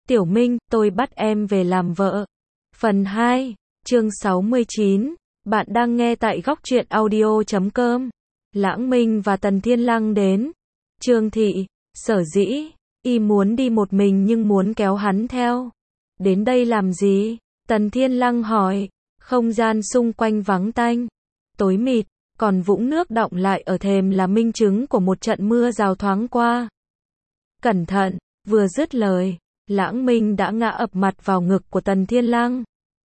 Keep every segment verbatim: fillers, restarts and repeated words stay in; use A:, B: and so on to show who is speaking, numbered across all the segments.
A: Tiểu Minh, tôi bắt em về làm vợ. Phần hai, chương sáu mươi chín. Bạn đang nghe tại góc truyện audio chấm com. Lãng Minh và Tần Thiên Lăng đến. Trương Thị, sở dĩ, y muốn đi một mình nhưng muốn kéo hắn theo. Đến đây làm gì? Tần Thiên Lăng hỏi. Không gian xung quanh vắng tanh, tối mịt, còn vũng nước đọng lại ở thềm là minh chứng của một trận mưa rào thoáng qua. Cẩn thận, vừa dứt lời, Lãng Minh đã ngã ập mặt vào ngực của Tần Thiên Lăng.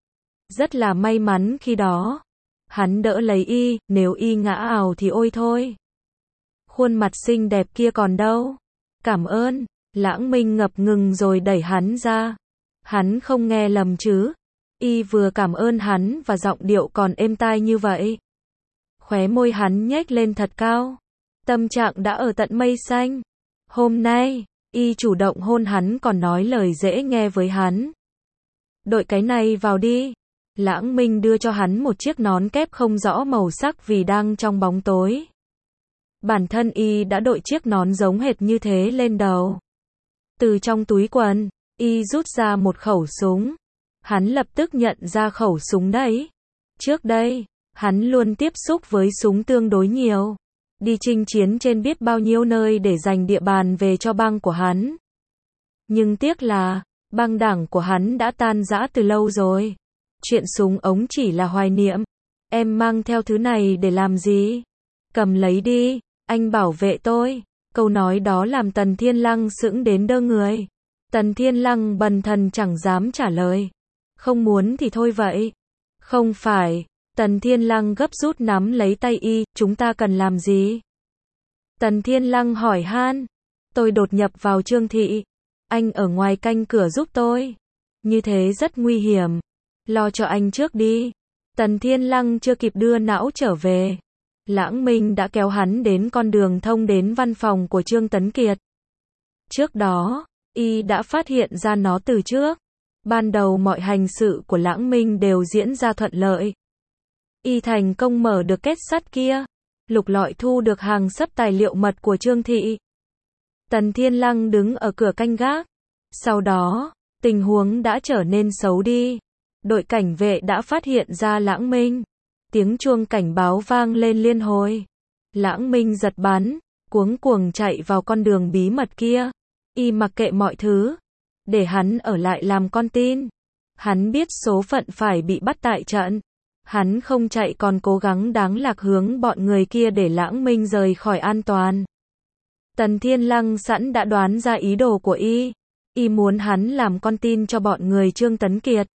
A: Rất là may mắn khi đó, hắn đỡ lấy y, nếu y ngã ào thì ôi thôi. Khuôn mặt xinh đẹp kia còn đâu? Cảm ơn, Lãng Minh ngập ngừng rồi đẩy hắn ra. Hắn không nghe lầm chứ? Y vừa cảm ơn hắn và giọng điệu còn êm tai như vậy. Khóe môi hắn nhếch lên thật cao. Tâm trạng đã ở tận mây xanh. Hôm nay, y chủ động hôn hắn còn nói lời dễ nghe với hắn. Đội cái này vào đi. Lãng Minh đưa cho hắn một chiếc nón kép không rõ màu sắc vì đang trong bóng tối. Bản thân y đã đội chiếc nón giống hệt như thế lên đầu. Từ trong túi quần, y rút ra một khẩu súng. Hắn lập tức nhận ra khẩu súng đấy. Trước đây, hắn luôn tiếp xúc với súng tương đối nhiều. Đi chinh chiến trên biết bao nhiêu nơi để giành địa bàn về cho bang của hắn. Nhưng tiếc là, bang đảng của hắn đã tan rã từ lâu rồi. Chuyện súng ống chỉ là hoài niệm. Em mang theo thứ này để làm gì? Cầm lấy đi, anh bảo vệ tôi. Câu nói đó làm Tần Thiên Lăng sững đến đơ người. Tần Thiên Lăng bần thần chẳng dám trả lời. Không muốn thì thôi vậy. Không phải. Tần Thiên Lăng gấp rút nắm lấy tay y, chúng ta cần làm gì? Tần Thiên Lăng hỏi han. Tôi đột nhập vào Trương Thị. Anh ở ngoài canh cửa giúp tôi. Như thế rất nguy hiểm. Lo cho anh trước đi. Tần Thiên Lăng chưa kịp đưa não trở về. Lãng Minh đã kéo hắn đến con đường thông đến văn phòng của Trương Tấn Kiệt. Trước đó, y đã phát hiện ra nó từ trước. Ban đầu mọi hành sự của Lãng Minh đều diễn ra thuận lợi. Y thành công mở được kết sắt kia, lục lọi thu được hàng sấp tài liệu mật của Trương Thị. Tần Thiên Lăng đứng ở cửa canh gác. Sau đó, tình huống đã trở nên xấu đi. Đội cảnh vệ đã phát hiện ra Lãng Minh. Tiếng chuông cảnh báo vang lên liên hồi. Lãng Minh giật bắn, cuống cuồng chạy vào con đường bí mật kia. Y mặc kệ mọi thứ, để hắn ở lại làm con tin. Hắn biết số phận phải bị bắt tại trận. Hắn không chạy còn cố gắng đáng lạc hướng bọn người kia để Lãng Minh rời khỏi an toàn. Tần Thiên Lăng sẵn đã đoán ra ý đồ của y. Y muốn hắn làm con tin cho bọn người Trương Tấn Kiệt.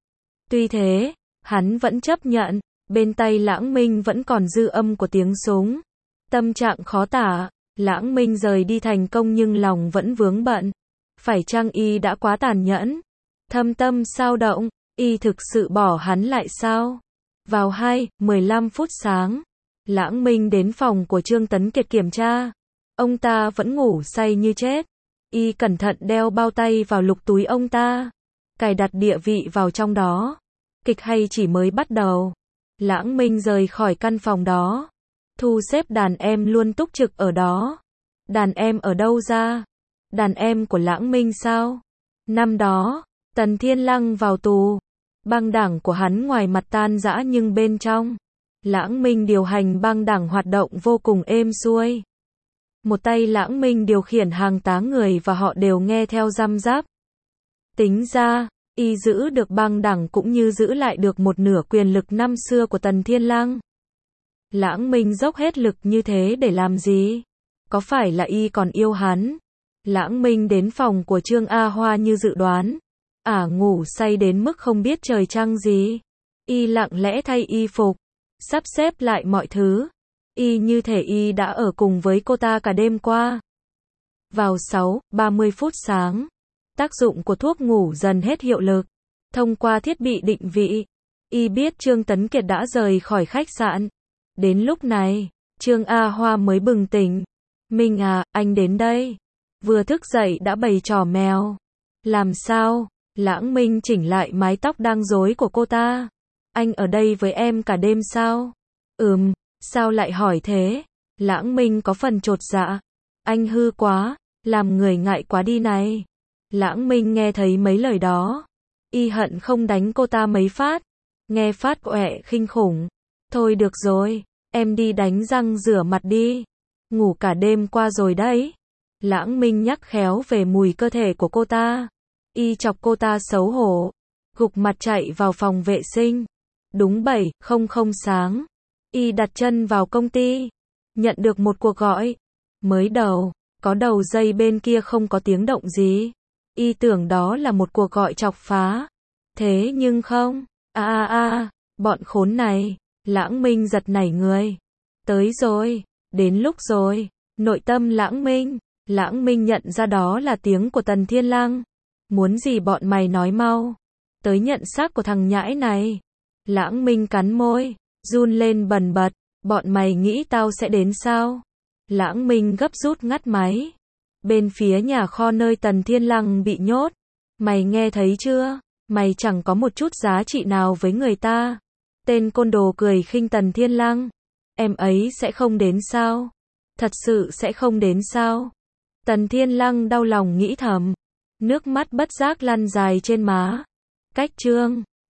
A: Tuy thế, hắn vẫn chấp nhận. Bên tay Lãng Minh vẫn còn dư âm của tiếng súng. Tâm trạng khó tả. Lãng Minh rời đi thành công nhưng lòng vẫn vướng bận. Phải chăng y đã quá tàn nhẫn? Thâm tâm sao động, y thực sự bỏ hắn lại sao? Vào hai, mười lăm phút sáng, Lãng Minh đến phòng của Trương Tấn Kiệt kiểm tra. Ông ta vẫn ngủ say như chết. Y cẩn thận đeo bao tay vào lục túi ông ta. Cài đặt địa vị vào trong đó. Kịch hay chỉ mới bắt đầu. Lãng Minh rời khỏi căn phòng đó. Thu xếp đàn em luôn túc trực ở đó. Đàn em ở đâu ra? Đàn em của Lãng Minh sao? Năm đó, Tần Thiên Lăng vào tù. Bang đảng của hắn ngoài mặt tan rã nhưng bên trong, Lãng Minh điều hành bang đảng hoạt động vô cùng êm xuôi. Một tay Lãng Minh điều khiển hàng tá người và họ đều nghe theo răm rắp. Tính ra, y giữ được bang đảng cũng như giữ lại được một nửa quyền lực năm xưa của Tần Thiên Lăng. Lãng Minh dốc hết lực như thế để làm gì? Có phải là y còn yêu hắn? Lãng Minh đến phòng của Trương A Hoa như dự đoán. Ả à, ngủ say đến mức không biết trời trăng gì. Y lặng lẽ thay y phục, sắp xếp lại mọi thứ. Y như thể y đã ở cùng với cô ta cả đêm qua. Vào sáu, ba mươi phút sáng, tác dụng của thuốc ngủ dần hết hiệu lực. Thông qua thiết bị định vị, y biết Trương Tấn Kiệt đã rời khỏi khách sạn. Đến lúc này, Trương A Hoa mới bừng tỉnh. Minh à, anh đến đây. Vừa thức dậy đã bày trò mèo. Làm sao? Lãng Minh chỉnh lại mái tóc đang rối của cô ta. Anh ở đây với em cả đêm sao? Ừm, sao lại hỏi thế? Lãng Minh có phần chột dạ. Anh hư quá, làm người ngại quá đi này. Lãng Minh nghe thấy mấy lời đó. Y hận không đánh cô ta mấy phát. Nghe phát quẹ khinh khủng. Thôi được rồi, em đi đánh răng rửa mặt đi. Ngủ cả đêm qua rồi đấy. Lãng Minh nhắc khéo về mùi cơ thể của cô ta. Y chọc cô ta xấu hổ. Gục mặt chạy vào phòng vệ sinh. Đúng bảy không không sáng. Y đặt chân vào công ty. Nhận được một cuộc gọi. Mới đầu, có đầu dây bên kia không có tiếng động gì. Y tưởng đó là một cuộc gọi chọc phá. Thế nhưng không. A a a, bọn khốn này. Lãng Minh giật nảy người. Tới rồi, đến lúc rồi. Nội tâm Lãng Minh. Lãng Minh nhận ra đó là tiếng của Tần Thiên Lăng. Muốn gì bọn mày nói mau. Tới nhận xác của thằng nhãi này. Lãng Minh cắn môi, run lên bần bật. Bọn mày nghĩ tao sẽ đến sao? Lãng Minh gấp rút ngắt máy. Bên phía nhà kho nơi Tần Thiên Lăng bị nhốt. Mày nghe thấy chưa? Mày chẳng có một chút giá trị nào với người ta. Tên côn đồ cười khinh Tần Thiên Lăng. Em ấy sẽ không đến sao? Thật sự sẽ không đến sao? Tần Thiên Lăng đau lòng nghĩ thầm. Nước mắt bất giác lăn dài trên má. Cách chương